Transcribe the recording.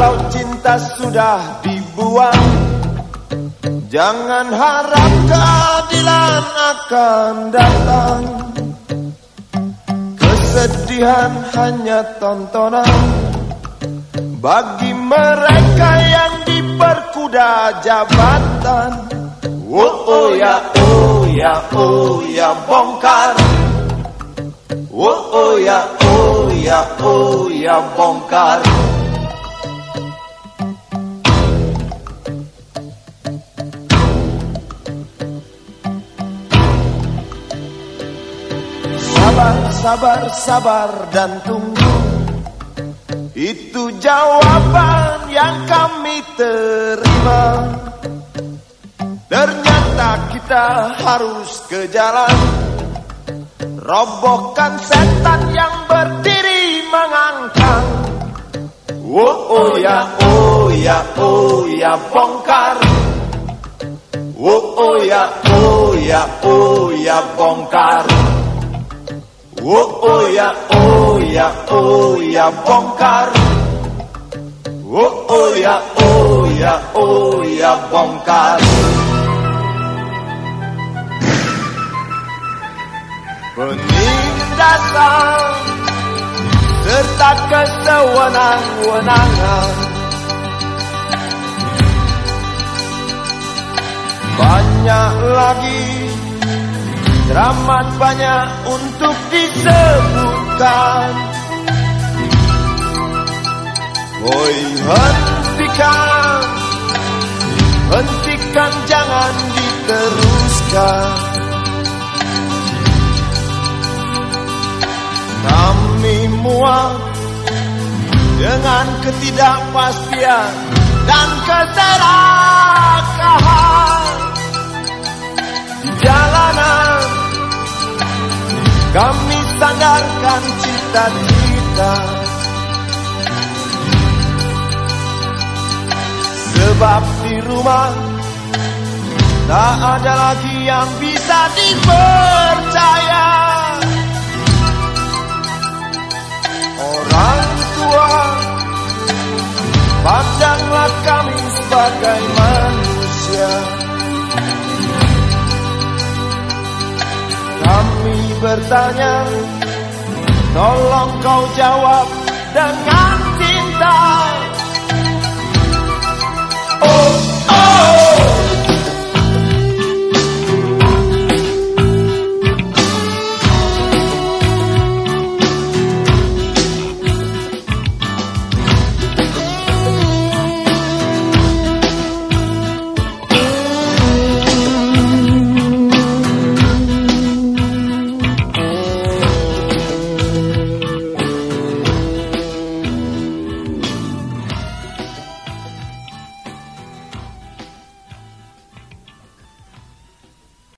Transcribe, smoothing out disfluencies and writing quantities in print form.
Kalau cinta sudah dibuang, jangan harap keadilan akan datang. Kesedihan hanya tontonan bagi mereka yang diperkuda jabatan. Oh ya, oh ya, oh ya, bongkar. Oh ya, oh ya, oh ya, bongkar. Sabar, sabar, sabar dan tunggu, itu jawaban yang kami terima. Ternyata kita harus ke jalan, robohkan setan yang berdiri mengangkang. Oh ya, oh ya, oh ya, bongkar. Oh ya, oh ya, oh ya, bongkar. Oh ya, oh ya, oh ya, bongkar. Oh ya, oh ya, oh ya, bongkar. Penindasan serta kesewenang-wenangan, banyak lagi, teramat banyak untuk disebutkan. Oi, hentikan, hentikan, jangan diteruskan. Kami muak dengan ketidakpastian dan keserakahan di jalanan. Kami sandarkan cita-cita, sebab di rumah tak ada lagi yang bisa dipercaya. Orang tua, pandanglah kami sebagai manusia. Kami bertanya, tolong kau jawab dengan cinta.